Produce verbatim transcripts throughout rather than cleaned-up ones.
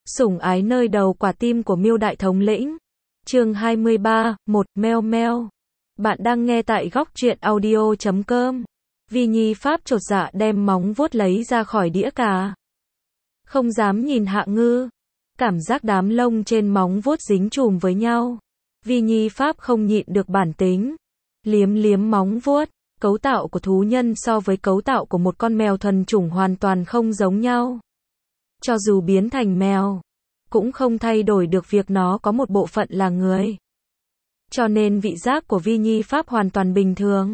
Sủng ái nơi đầu quả tim của Miêu Đại Thống lĩnh. Chương hai mươi ba, một, meo meo. Bạn đang nghe tại góc truyện audio chấm com. Vi Nhi Pháp chột dạ đem móng vuốt lấy ra khỏi đĩa cà. Không dám nhìn Hạ Ngư. Cảm giác đám lông trên móng vuốt dính chùm với nhau. Vi Nhi Pháp không nhịn được bản tính. Liếm liếm móng vuốt. Cấu tạo của thú nhân so với cấu tạo của một con mèo thuần chủng hoàn toàn không giống nhau. Cho dù biến thành mèo, cũng không thay đổi được việc nó có một bộ phận là người. Cho nên vị giác của Vi Nhi Pháp hoàn toàn bình thường.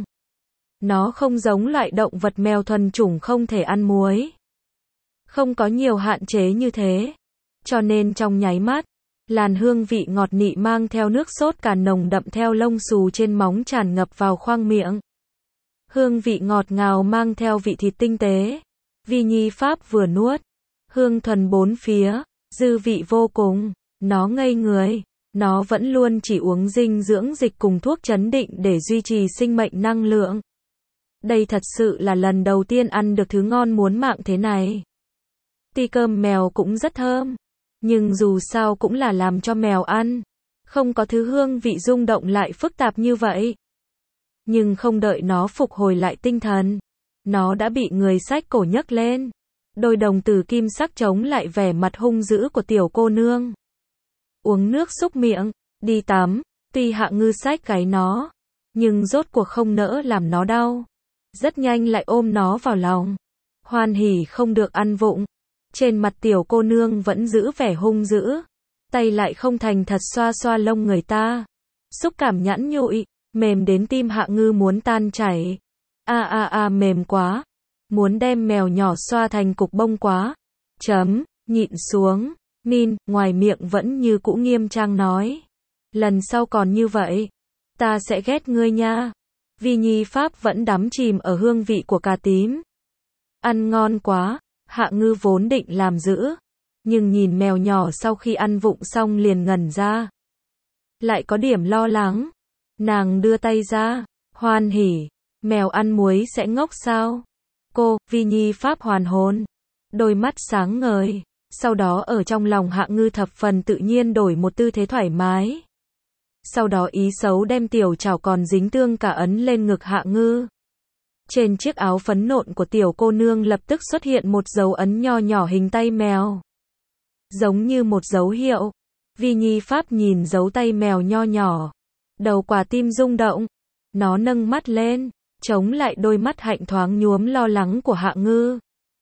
Nó không giống loại động vật mèo thuần chủng không thể ăn muối. Không có nhiều hạn chế như thế. Cho nên trong nháy mắt, làn hương vị ngọt nị mang theo nước sốt cà nồng đậm theo lông xù trên móng tràn ngập vào khoang miệng. Hương vị ngọt ngào mang theo vị thịt tinh tế. Vi Nhi Pháp vừa nuốt. Hương thuần bốn phía, dư vị vô cùng, nó ngây người, nó vẫn luôn chỉ uống dinh dưỡng dịch cùng thuốc trấn định để duy trì sinh mệnh năng lượng. Đây thật sự là lần đầu tiên ăn được thứ ngon muốn mạng thế này. Tuy cơm mèo cũng rất thơm, nhưng dù sao cũng là làm cho mèo ăn, không có thứ hương vị rung động lại phức tạp như vậy. Nhưng không đợi nó phục hồi lại tinh thần, nó đã bị người xách cổ nhấc lên. Đôi đồng tử kim sắc chống lại vẻ mặt hung dữ của tiểu cô nương. Uống nước xúc miệng, đi tắm, tuy Hạ Ngư xách gáy nó, nhưng rốt cuộc không nỡ làm nó đau. Rất nhanh lại ôm nó vào lòng. Hoan hỉ không được ăn vụng. Trên mặt tiểu cô nương vẫn giữ vẻ hung dữ. Tay lại không thành thật xoa xoa lông người ta. Xúc cảm nhẵn nhụi, mềm đến tim Hạ Ngư muốn tan chảy. A a a mềm quá. Muốn đem mèo nhỏ xoa thành cục bông quá. Chấm, nhịn xuống. Min, ngoài miệng vẫn như cũ nghiêm trang nói. Lần sau còn như vậy, ta sẽ ghét ngươi nha. Vi Nhi Pháp vẫn đắm chìm ở hương vị của cà tím. Ăn ngon quá, Hạ Ngư vốn định làm dữ. Nhưng nhìn mèo nhỏ sau khi ăn vụng xong liền ngẩn ra. Lại có điểm lo lắng. Nàng đưa tay ra, hoan hỉ. Mèo ăn muối sẽ ngốc sao? Cô, Vi Nhi Pháp hoàn hồn. Đôi mắt sáng ngời. Sau đó ở trong lòng Hạ Ngư thập phần tự nhiên đổi một tư thế thoải mái. Sau đó ý xấu đem tiểu chảo còn dính tương cả ấn lên ngực Hạ Ngư. Trên chiếc áo phấn nộn của tiểu cô nương lập tức xuất hiện một dấu ấn nho nhỏ hình tay mèo. Giống như một dấu hiệu. Vi Nhi Pháp nhìn dấu tay mèo nho nhỏ. Đầu quả tim rung động. Nó nâng mắt lên. Chống lại đôi mắt hạnh thoáng nhuốm lo lắng của Hạ Ngư.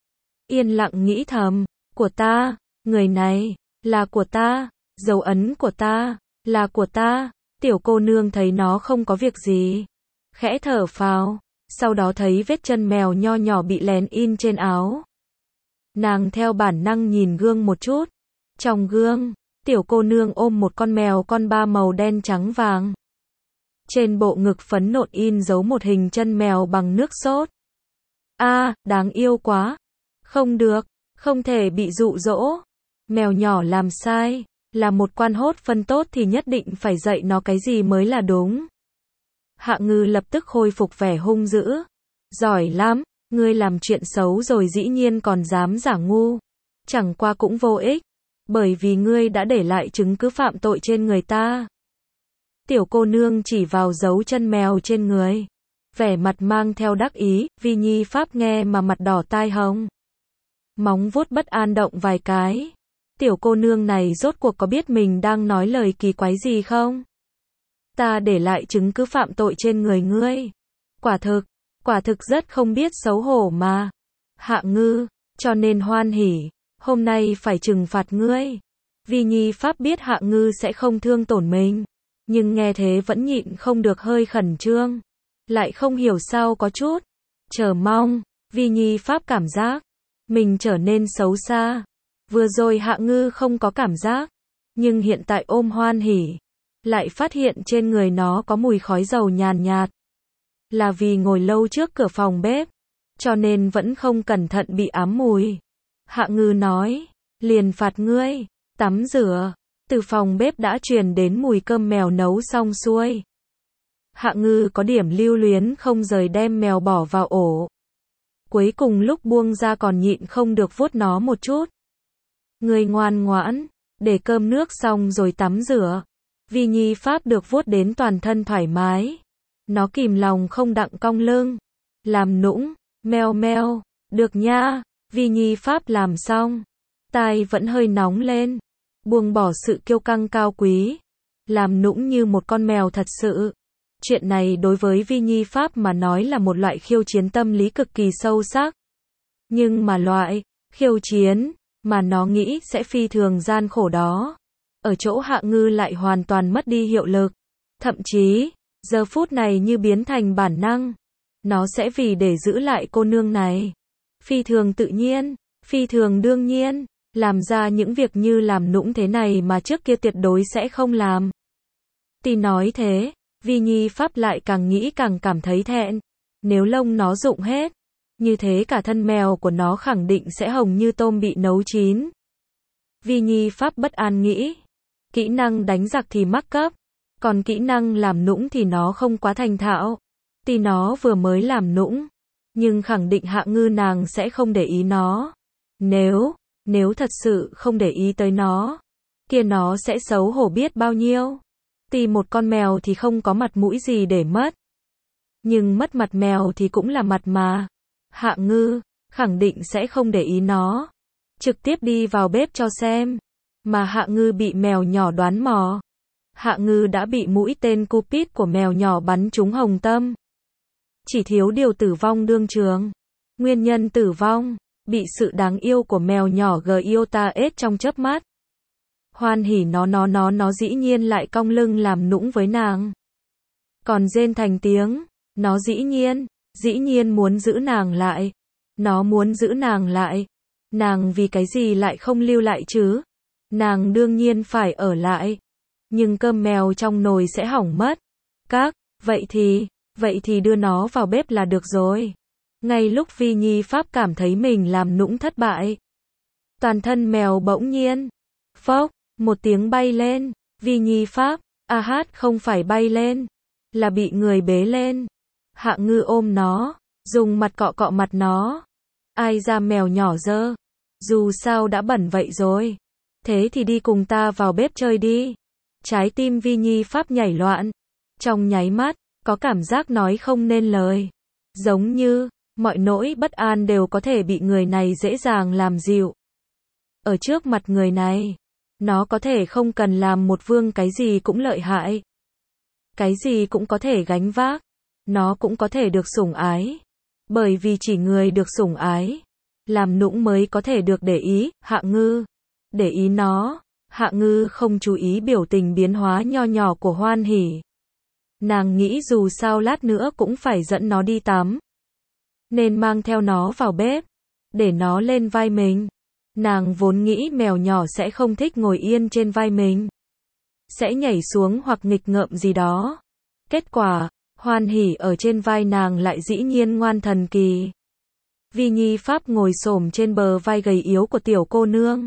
Yên lặng nghĩ thầm, của ta, người này, là của ta, dấu ấn của ta, là của ta. Tiểu cô nương thấy nó không có việc gì. Khẽ thở phào, sau đó thấy vết chân mèo nho nhỏ bị lén in trên áo. Nàng theo bản năng nhìn gương một chút. Trong gương, tiểu cô nương ôm một con mèo con ba màu đen trắng vàng. Trên bộ ngực phấn nộn in dấu một hình chân mèo bằng nước sốt. A, à, đáng yêu quá. Không được, không thể bị dụ dỗ. Mèo nhỏ làm sai, là một quan hốt phân tốt thì nhất định phải dạy nó cái gì mới là đúng. Hạ Ngư lập tức khôi phục vẻ hung dữ. Giỏi lắm, ngươi làm chuyện xấu rồi dĩ nhiên còn dám giả ngu. Chẳng qua cũng vô ích, bởi vì ngươi đã để lại chứng cứ phạm tội trên người ta. Tiểu cô nương chỉ vào dấu chân mèo trên người. Vẻ mặt mang theo đắc ý, Vi Nhi Pháp nghe mà mặt đỏ tai hồng. Móng vuốt bất an động vài cái. Tiểu cô nương này rốt cuộc có biết mình đang nói lời kỳ quái gì không? Ta để lại chứng cứ phạm tội trên người ngươi. Quả thực, quả thực rất không biết xấu hổ mà. Hạ Ngư, cho nên hoan hỉ, hôm nay phải trừng phạt ngươi. Vi Nhi Pháp biết Hạ Ngư sẽ không thương tổn mình. Nhưng nghe thế vẫn nhịn không được hơi khẩn trương. Lại không hiểu sao có chút chờ mong. Vi Nhi Pháp cảm giác mình trở nên xấu xa. Vừa rồi Hạ Ngư không có cảm giác, nhưng hiện tại ôm hoan hỉ, lại phát hiện trên người nó có mùi khói dầu nhàn nhạt. Là vì ngồi lâu trước cửa phòng bếp, cho nên vẫn không cẩn thận bị ám mùi. Hạ Ngư nói, liền phạt ngươi, tắm rửa. Từ phòng bếp đã truyền đến mùi cơm mèo nấu xong xuôi. Hạ Ngư có điểm lưu luyến không rời đem mèo bỏ vào ổ. Cuối cùng lúc buông ra còn nhịn không được vuốt nó một chút. Người ngoan ngoãn, để cơm nước xong rồi tắm rửa. Vi Nhi Pháp được vuốt đến toàn thân thoải mái. Nó kìm lòng không đặng cong lưng. Làm nũng, meo meo, được nha. Vi Nhi Pháp làm xong. Tai vẫn hơi nóng lên. Buông bỏ sự kiêu căng cao quý. Làm nũng như một con mèo thật sự. Chuyện này đối với Vi Nhi Pháp mà nói là một loại khiêu chiến tâm lý cực kỳ sâu sắc. Nhưng mà loại khiêu chiến mà nó nghĩ sẽ phi thường gian khổ đó, ở chỗ Hạ Ngư lại hoàn toàn mất đi hiệu lực. Thậm chí, giờ phút này như biến thành bản năng. Nó sẽ vì để giữ lại cô nương này. Phi thường tự nhiên, phi thường đương nhiên, làm ra những việc như làm nũng thế này mà trước kia tuyệt đối sẽ không làm. Tuy nói thế, Vi Nhi Pháp lại càng nghĩ càng cảm thấy thẹn. Nếu lông nó rụng hết, như thế cả thân mèo của nó khẳng định sẽ hồng như tôm bị nấu chín. Vi Nhi Pháp bất an nghĩ. Kỹ năng đánh giặc thì mắc cấp, còn kỹ năng làm nũng thì nó không quá thành thạo. Tuy nó vừa mới làm nũng, nhưng khẳng định Hạ Ngư nàng sẽ không để ý nó. Nếu, nếu thật sự không để ý tới nó, kia nó sẽ xấu hổ biết bao nhiêu. Tuy một con mèo thì không có mặt mũi gì để mất. Nhưng mất mặt mèo thì cũng là mặt mà. Hạ Ngư, khẳng định sẽ không để ý nó. Trực tiếp đi vào bếp cho xem. Mà Hạ Ngư bị mèo nhỏ đoán mò. Hạ Ngư đã bị mũi tên Cupid của mèo nhỏ bắn trúng hồng tâm. Chỉ thiếu điều tử vong đương trường. Nguyên nhân tử vong, bị sự đáng yêu của mèo nhỏ Giota ết trong chớp mắt. Hoan hỉ nó nó nó nó dĩ nhiên lại cong lưng làm nũng với nàng. Còn rên thành tiếng, nó dĩ nhiên, dĩ nhiên muốn giữ nàng lại. Nó muốn giữ nàng lại. Nàng vì cái gì lại không lưu lại chứ? Nàng đương nhiên phải ở lại. Nhưng cơm mèo trong nồi sẽ hỏng mất. Các, vậy thì, vậy thì đưa nó vào bếp là được rồi. Ngay lúc Vi Nhi Pháp cảm thấy mình làm nũng thất bại, toàn thân mèo bỗng nhiên, phốc, một tiếng bay lên. Vi Nhi Pháp, a hát không phải bay lên, là bị người bế lên. Hạ Ngư ôm nó, dùng mặt cọ cọ mặt nó. Ai ra mèo nhỏ dơ, dù sao đã bẩn vậy rồi. Thế thì đi cùng ta vào bếp chơi đi. Trái tim Vi Nhi Pháp nhảy loạn. Trong nháy mắt, có cảm giác nói không nên lời. Giống như, mọi nỗi bất an đều có thể bị người này dễ dàng làm dịu. Ở trước mặt người này, nó có thể không cần làm một vương cái gì cũng lợi hại. Cái gì cũng có thể gánh vác. Nó cũng có thể được sủng ái. Bởi vì chỉ người được sủng ái, làm nũng mới có thể được để ý. Hạ Ngư để ý nó. Hạ Ngư không chú ý biểu tình biến hóa nho nhỏ của Hoan Hỉ. Nàng nghĩ dù sao lát nữa cũng phải dẫn nó đi tắm, nên mang theo nó vào bếp, để nó lên vai mình. Nàng vốn nghĩ mèo nhỏ sẽ không thích ngồi yên trên vai mình, sẽ nhảy xuống hoặc nghịch ngợm gì đó. Kết quả, Hoan Hỉ ở trên vai nàng lại dĩ nhiên ngoan thần kỳ. Vi Nhi Pháp ngồi xổm trên bờ vai gầy yếu của tiểu cô nương.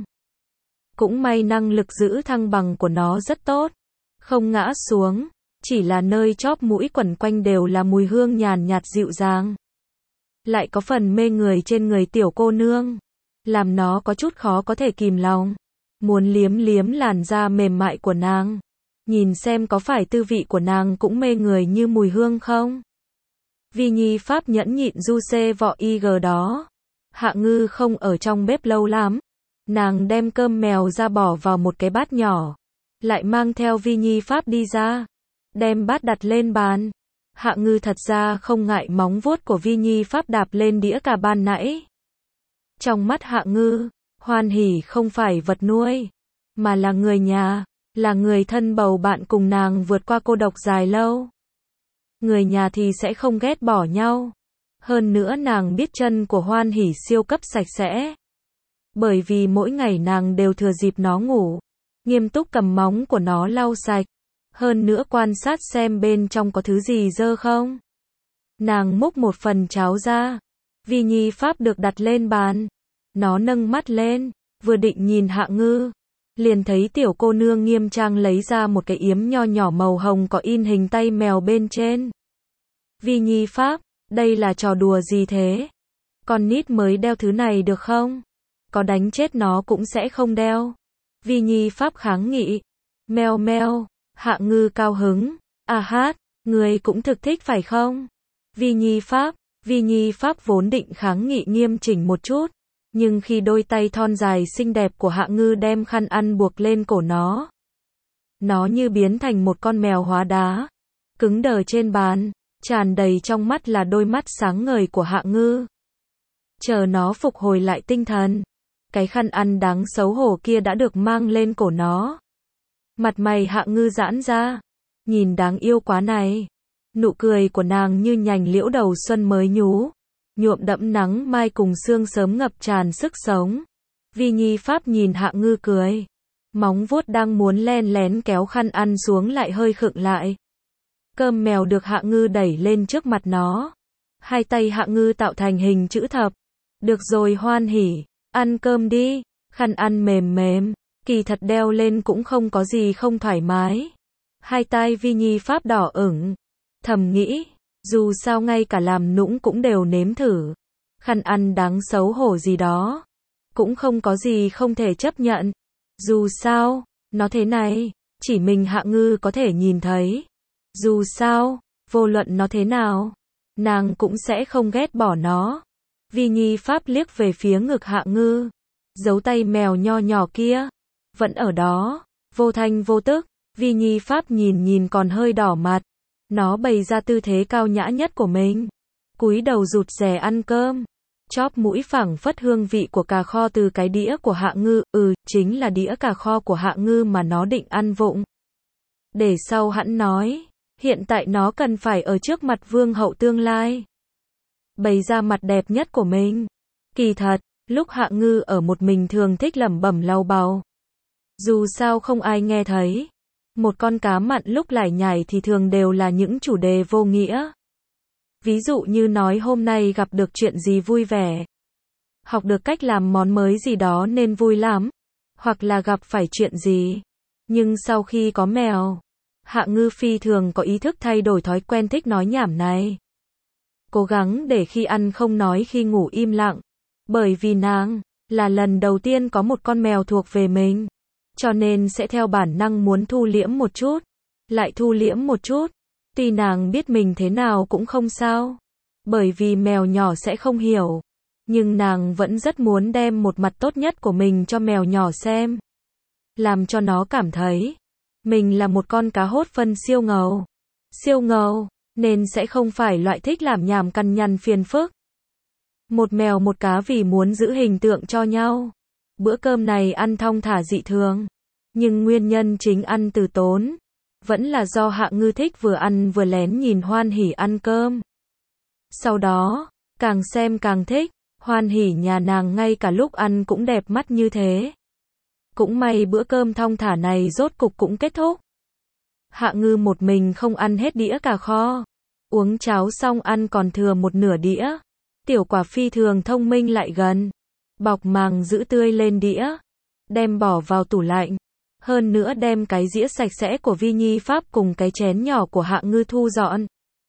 Cũng may năng lực giữ thăng bằng của nó rất tốt, không ngã xuống, chỉ là nơi chóp mũi quẩn quanh đều là mùi hương nhàn nhạt dịu dàng. Lại có phần mê người trên người tiểu cô nương, làm nó có chút khó có thể kìm lòng, muốn liếm liếm làn da mềm mại của nàng, nhìn xem có phải tư vị của nàng cũng mê người như mùi hương không. Vi Nhi Pháp nhẫn nhịn du xê vọ y gờ đó. Hạ Ngư không ở trong bếp lâu lắm. Nàng đem cơm mèo ra bỏ vào một cái bát nhỏ, lại mang theo Vi Nhi Pháp đi ra, đem bát đặt lên bàn. Hạ Ngư thật ra không ngại móng vuốt của Vi Nhi Pháp đạp lên đĩa cả ban nãy. Trong mắt Hạ Ngư, Hoan Hỉ không phải vật nuôi, mà là người nhà, là người thân bầu bạn cùng nàng vượt qua cô độc dài lâu. Người nhà thì sẽ không ghét bỏ nhau. Hơn nữa nàng biết chân của Hoan Hỉ siêu cấp sạch sẽ. Bởi vì mỗi ngày nàng đều thừa dịp nó ngủ, nghiêm túc cầm móng của nó lau sạch. Hơn nữa quan sát xem bên trong có thứ gì dơ không. Nàng múc một phần cháo ra. Vi Nhi Pháp được đặt lên bàn. Nó nâng mắt lên, vừa định nhìn Hạ Ngư, liền thấy tiểu cô nương nghiêm trang lấy ra một cái yếm nho nhỏ màu hồng có in hình tay mèo bên trên. Vi Nhi Pháp, đây là trò đùa gì thế? Con nít mới đeo thứ này được không? có đánh chết nó cũng sẽ không đeo. Vi Nhi Pháp kháng nghị. Meo meo, Hạ Ngư cao hứng. À hát, người cũng thực thích phải không? Vi Nhi Pháp, Vi Nhi Pháp vốn định kháng nghị nghiêm chỉnh một chút, nhưng khi đôi tay thon dài xinh đẹp của Hạ Ngư đem khăn ăn buộc lên cổ nó, nó như biến thành một con mèo hóa đá, cứng đờ trên bàn, tràn đầy trong mắt là đôi mắt sáng ngời của Hạ Ngư. Chờ nó phục hồi lại tinh thần, cái khăn ăn đáng xấu hổ kia đã được mang lên cổ nó. Mặt mày Hạ Ngư giãn ra, nhìn đáng yêu quá này. Nụ cười của nàng như nhành liễu đầu xuân mới nhú, nhuộm đẫm nắng mai cùng sương sớm ngập tràn sức sống. Vi Nhi Pháp nhìn Hạ Ngư cười, móng vuốt đang muốn len lén kéo khăn ăn xuống lại hơi khựng lại. Cơm mèo được Hạ Ngư đẩy lên trước mặt nó. Hai tay Hạ Ngư tạo thành hình chữ thập. Được rồi hoan hỉ, ăn cơm đi. Khăn ăn mềm mềm, kỳ thật đeo lên cũng không có gì không thoải mái. Hai tay Vi Nhi Pháp đỏ ửng, thầm nghĩ, dù sao ngay cả làm nũng cũng đều nếm thử. Khăn ăn đáng xấu hổ gì đó, cũng không có gì không thể chấp nhận. Dù sao, nó thế này, chỉ mình Hạ Ngư có thể nhìn thấy. Dù sao, vô luận nó thế nào, nàng cũng sẽ không ghét bỏ nó. Vi Nhi Pháp liếc về phía ngực Hạ Ngư, dấu tay mèo nho nhỏ kia, vẫn ở đó, vô thanh vô tức. Vi Nhi Pháp nhìn nhìn còn hơi đỏ mặt, nó bày ra tư thế cao nhã nhất của mình, cúi đầu rụt rè ăn cơm, chóp mũi phảng phất hương vị của cà kho từ cái đĩa của Hạ Ngư, ừ, chính là đĩa cà kho của Hạ Ngư mà nó định ăn vụng. Để sau hẵng nói, hiện tại nó cần phải ở trước mặt vương hậu tương lai, bày ra mặt đẹp nhất của mình. Kỳ thật, lúc Hạ Ngư ở một mình thường thích lẩm bẩm lau bầu. Dù sao không ai nghe thấy. Một con cá mặn lúc lải nhải thì thường đều là những chủ đề vô nghĩa. Ví dụ như nói hôm nay gặp được chuyện gì vui vẻ, học được cách làm món mới gì đó nên vui lắm, hoặc là gặp phải chuyện gì. Nhưng sau khi có mèo, Hạ Ngư phi thường có ý thức thay đổi thói quen thích nói nhảm này. Cố gắng để khi ăn không nói, khi ngủ im lặng. Bởi vì nàng là lần đầu tiên có một con mèo thuộc về mình, cho nên sẽ theo bản năng muốn thu liễm một chút, lại thu liễm một chút. Tuy nàng biết mình thế nào cũng không sao, bởi vì mèo nhỏ sẽ không hiểu, nhưng nàng vẫn rất muốn đem một mặt tốt nhất của mình cho mèo nhỏ xem, làm cho nó cảm thấy mình là một con cá hốt phân siêu ngầu. Siêu ngầu, nên sẽ không phải loại thích làm nhảm cằn nhằn phiền phức. Một mèo một cá vì muốn giữ hình tượng cho nhau. Bữa cơm này ăn thong thả dị thường, nhưng nguyên nhân chính ăn từ tốn, vẫn là do Hạ Ngư thích vừa ăn vừa lén nhìn Hoan Hỉ ăn cơm. Sau đó, càng xem càng thích, Hoan Hỉ nhà nàng ngay cả lúc ăn cũng đẹp mắt như thế. Cũng may bữa cơm thong thả này rốt cục cũng kết thúc. Hạ Ngư một mình không ăn hết đĩa cà kho, uống cháo xong ăn còn thừa một nửa đĩa. Tiểu Quả phi thường thông minh lại gần, bọc màng giữ tươi lên đĩa, đem bỏ vào tủ lạnh. Hơn nữa đem cái dĩa sạch sẽ của Vi Nhi Pháp cùng cái chén nhỏ của Hạ Ngư thu dọn,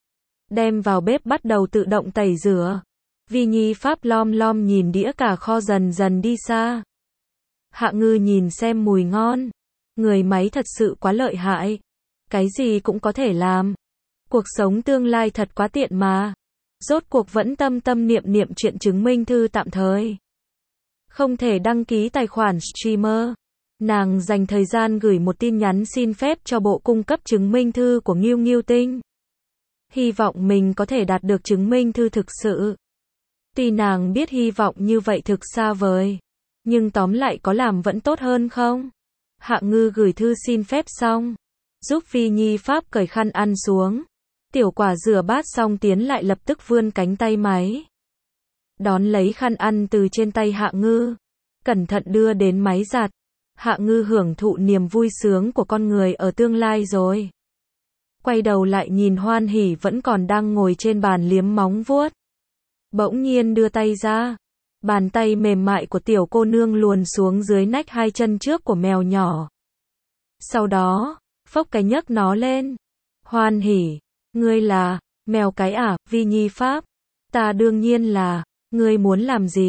đem vào bếp bắt đầu tự động tẩy rửa. Vi Nhi Pháp lom lom nhìn đĩa cà kho dần dần đi xa. Hạ Ngư nhìn xem mùi ngon, người máy thật sự quá lợi hại, cái gì cũng có thể làm. Cuộc sống tương lai thật quá tiện mà. Rốt cuộc vẫn tâm tâm niệm niệm chuyện chứng minh thư tạm thời. Không thể đăng ký tài khoản streamer. Nàng dành thời gian gửi một tin nhắn xin phép cho bộ cung cấp chứng minh thư của Ngưu Ngưu Tinh. Hy vọng mình có thể đạt được chứng minh thư thực sự. Tuy nàng biết hy vọng như vậy thực xa vời, nhưng tóm lại có làm vẫn tốt hơn không? Hạ Ngư gửi thư xin phép xong, giúp Vi Nhi Pháp cởi khăn ăn xuống. Tiểu Quả rửa bát xong tiến lại lập tức vươn cánh tay máy, đón lấy khăn ăn từ trên tay Hạ Ngư, cẩn thận đưa đến máy giặt. Hạ Ngư hưởng thụ niềm vui sướng của con người ở tương lai rồi. Quay đầu lại nhìn Hoan Hỉ vẫn còn đang ngồi trên bàn liếm móng vuốt. Bỗng nhiên đưa tay ra, bàn tay mềm mại của tiểu cô nương luồn xuống dưới nách hai chân trước của mèo nhỏ. Sau đó, phốc cái nhấc nó lên. Hoan Hỉ, ngươi là mèo cái à? Vi Nhi Pháp, ta đương nhiên là. Ngươi muốn làm gì?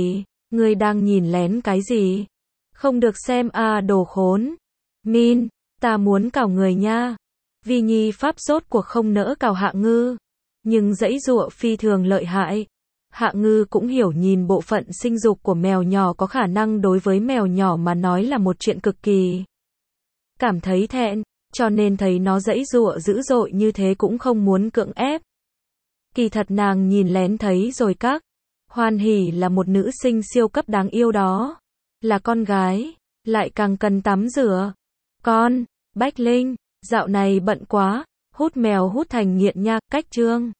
Ngươi đang nhìn lén cái gì? Không được xem à đồ khốn. Min, ta muốn cào người nha. Vi Nhi Pháp rốt cuộc không nỡ cào Hạ Ngư, nhưng giãy giụa phi thường lợi hại. Hạ Ngư cũng hiểu nhìn bộ phận sinh dục của mèo nhỏ có khả năng đối với mèo nhỏ mà nói là một chuyện cực kỳ cảm thấy thẹn, cho nên thấy nó giãy giụa dữ dội như thế cũng không muốn cưỡng ép. Kỳ thật nàng nhìn lén thấy rồi các. Hoan Hỉ là một nữ sinh siêu cấp đáng yêu đó. Là con gái, lại càng cần tắm rửa. Con, Bách Linh, dạo này bận quá, hút mèo hút thành nghiện nha, cách chương.